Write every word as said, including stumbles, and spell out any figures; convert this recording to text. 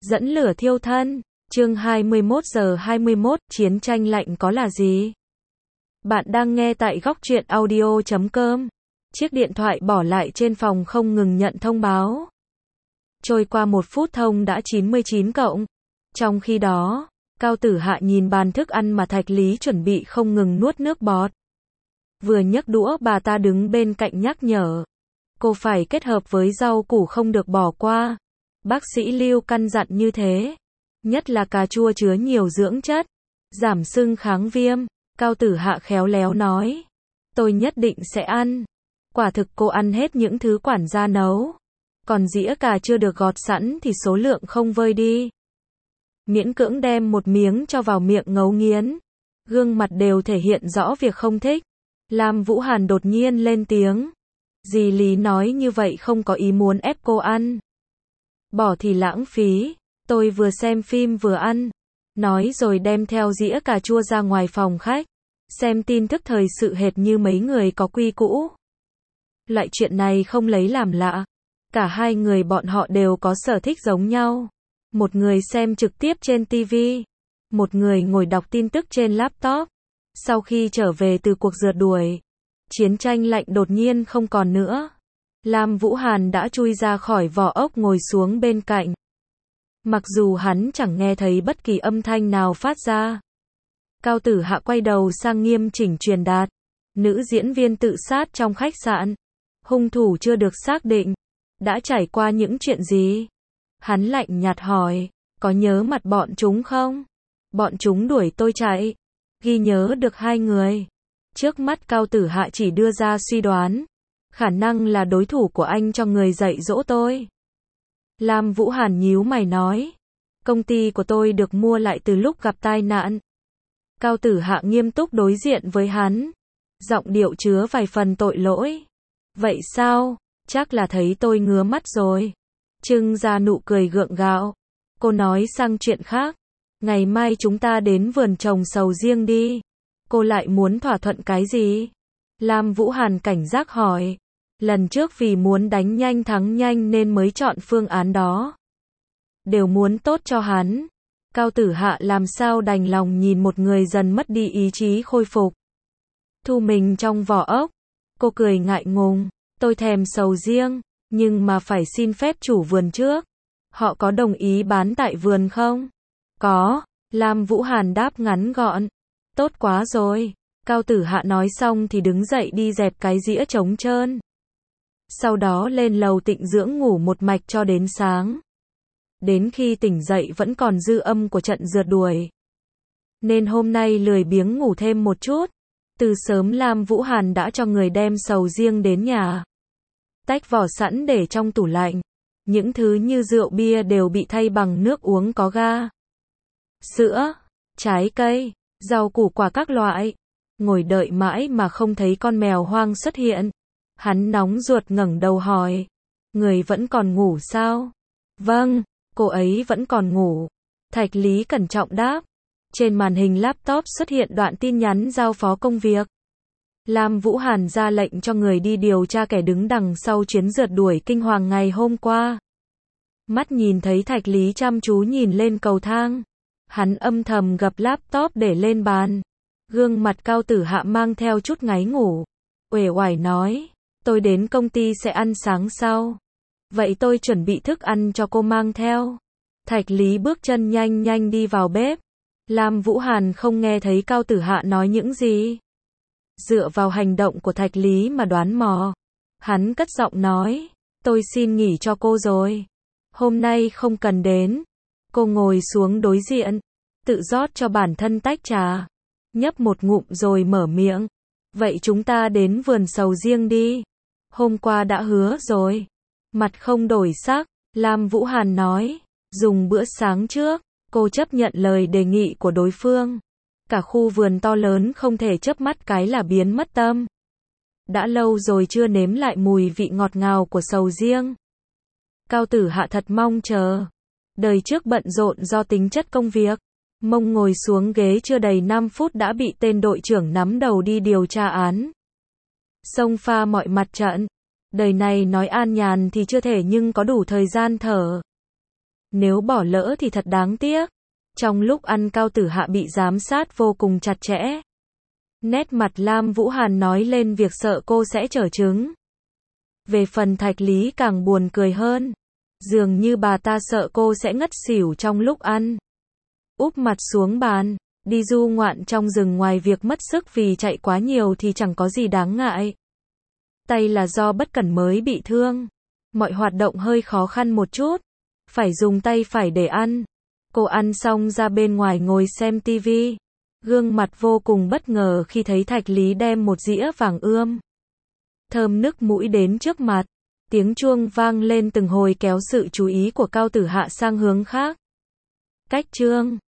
Dẫn lửa thiêu thân. Chương hai mươi mốt giờ hai mươi mốt, chiến tranh lạnh có là gì? Bạn đang nghe tại góc truyện audio chấm com. Chiếc điện thoại bỏ lại trên phòng không ngừng nhận thông báo. Trôi qua một phút thông đã chín mươi chín cộng. Trong khi đó, Cao Tử Hạ nhìn bàn thức ăn mà Thạch Lý chuẩn bị không ngừng nuốt nước bọt. Vừa nhấc đũa bà ta đứng bên cạnh nhắc nhở. Cô phải kết hợp với rau củ không được bỏ qua. Bác sĩ Lưu căn dặn như thế. Nhất là cà chua chứa nhiều dưỡng chất, giảm sưng kháng viêm. Cao Tử Hạ khéo léo nói. Tôi nhất định sẽ ăn. Quả thực cô ăn hết những thứ quản gia nấu. Còn dĩa cà chưa được gọt sẵn thì số lượng không vơi đi. Miễn cưỡng đem một miếng cho vào miệng ngấu nghiến. Gương mặt đều thể hiện rõ việc không thích. Lam Vũ Hàn đột nhiên lên tiếng. Dì Lý nói như vậy không có ý muốn ép cô ăn. Bỏ thì lãng phí. Tôi vừa xem phim vừa ăn. Nói rồi đem theo dĩa cà chua ra ngoài phòng khách. Xem tin tức thời sự hệt như mấy người có quy cũ. Loại chuyện này không lấy làm lạ. Cả hai người bọn họ đều có sở thích giống nhau. Một người xem trực tiếp trên ti vi. Một người ngồi đọc tin tức trên laptop. Sau khi trở về từ cuộc rượt đuổi, chiến tranh lạnh đột nhiên không còn nữa. Lam Vũ Hàn đã chui ra khỏi vỏ ốc ngồi xuống bên cạnh. Mặc dù hắn chẳng nghe thấy bất kỳ âm thanh nào phát ra. Cao Tử Hạ quay đầu sang nghiêm chỉnh truyền đạt. Nữ diễn viên tự sát trong khách sạn. Hung thủ chưa được xác định. Đã trải qua những chuyện gì? Hắn lạnh nhạt hỏi. Có nhớ mặt bọn chúng không? Bọn chúng đuổi tôi chạy. Ghi nhớ được hai người. Trước mắt Cao Tử Hạ chỉ đưa ra suy đoán. Khả năng là đối thủ của anh cho người dạy dỗ tôi. Lam Vũ Hàn nhíu mày nói. Công ty của tôi được mua lại từ lúc gặp tai nạn. Cao Tử Hạ nghiêm túc đối diện với hắn. Giọng điệu chứa vài phần tội lỗi. Vậy sao? Chắc là thấy tôi ngứa mắt rồi. Trưng ra nụ cười gượng gạo. Cô nói sang chuyện khác. Ngày mai chúng ta đến vườn trồng sầu riêng đi. Cô lại muốn thỏa thuận cái gì? Lam Vũ Hàn cảnh giác hỏi. Lần trước vì muốn đánh nhanh thắng nhanh nên mới chọn phương án đó. Đều muốn tốt cho hắn. Cao Tử Hạ làm sao đành lòng nhìn một người dần mất đi ý chí khôi phục. Thu mình trong vỏ ốc. Cô cười ngại ngùng. Tôi thèm sầu riêng, nhưng mà phải xin phép chủ vườn trước. Họ có đồng ý bán tại vườn không? Có. Lam Vũ Hàn đáp ngắn gọn. Tốt quá rồi. Cao Tử Hạ nói xong thì đứng dậy đi dẹp cái dĩa trống trơn. Sau đó lên lầu tịnh dưỡng ngủ một mạch cho đến sáng. Đến khi tỉnh dậy vẫn còn dư âm của trận rượt đuổi. Nên hôm nay lười biếng ngủ thêm một chút. Từ sớm Lam Vũ Hàn đã cho người đem sầu riêng đến nhà. Tách vỏ sẵn để trong tủ lạnh. Những thứ như rượu bia đều bị thay bằng nước uống có ga. Sữa, trái cây, rau củ quả các loại. Ngồi đợi mãi mà không thấy con mèo hoang xuất hiện. Hắn nóng ruột ngẩng đầu hỏi. Người vẫn còn ngủ sao? Vâng, cô ấy vẫn còn ngủ. Thạch Lý cẩn trọng đáp. Trên màn hình laptop xuất hiện đoạn tin nhắn giao phó công việc. Lam Vũ Hàn ra lệnh cho người đi điều tra kẻ đứng đằng sau chuyến rượt đuổi kinh hoàng ngày hôm qua. Mắt nhìn thấy Thạch Lý chăm chú nhìn lên cầu thang. Hắn âm thầm gập laptop để lên bàn. Gương mặt Cao Tử Hạ mang theo chút ngáy ngủ. Uể oải nói. Tôi đến công ty sẽ ăn sáng sau. Vậy tôi chuẩn bị thức ăn cho cô mang theo. Thạch Lý bước chân nhanh nhanh đi vào bếp. Lam Vũ Hàn không nghe thấy Cao Tử Hạ nói những gì. Dựa vào hành động của Thạch Lý mà đoán mò. Hắn cất giọng nói. Tôi xin nghỉ cho cô rồi. Hôm nay không cần đến. Cô ngồi xuống đối diện. Tự rót cho bản thân tách trà. Nhấp một ngụm rồi mở miệng. Vậy chúng ta đến vườn sầu riêng đi. Hôm qua đã hứa rồi. Mặt không đổi sắc. Lam Vũ Hàn nói. Dùng bữa sáng trước. Cô chấp nhận lời đề nghị của đối phương. Cả khu vườn to lớn không thể chớp mắt cái là biến mất tâm. Đã lâu rồi chưa nếm lại mùi vị ngọt ngào của sầu riêng. Cao Tử Hạ thật mong chờ. Đời trước bận rộn do tính chất công việc. Mông ngồi xuống ghế chưa đầy năm phút đã bị tên đội trưởng nắm đầu đi điều tra án. Xông pha mọi mặt trận. Đời này nói an nhàn thì chưa thể nhưng có đủ thời gian thở. Nếu bỏ lỡ thì thật đáng tiếc. Trong lúc ăn Cao Tử Hạ bị giám sát vô cùng chặt chẽ. Nét mặt Lam Vũ Hàn nói lên việc sợ cô sẽ trở chứng. Về phần Thạch Lý càng buồn cười hơn. Dường như bà ta sợ cô sẽ ngất xỉu trong lúc ăn. Úp mặt xuống bàn. Đi du ngoạn trong rừng ngoài việc mất sức vì chạy quá nhiều thì chẳng có gì đáng ngại. Tay là do bất cẩn mới bị thương. Mọi hoạt động hơi khó khăn một chút. Phải dùng tay phải để ăn. Cô ăn xong ra bên ngoài ngồi xem tivi. Gương mặt vô cùng bất ngờ khi thấy Thạch Lý đem một dĩa vàng ươm. Thơm nức mũi đến trước mặt. Tiếng chuông vang lên từng hồi kéo sự chú ý của Cao Tử Hạ sang hướng khác. Cách chương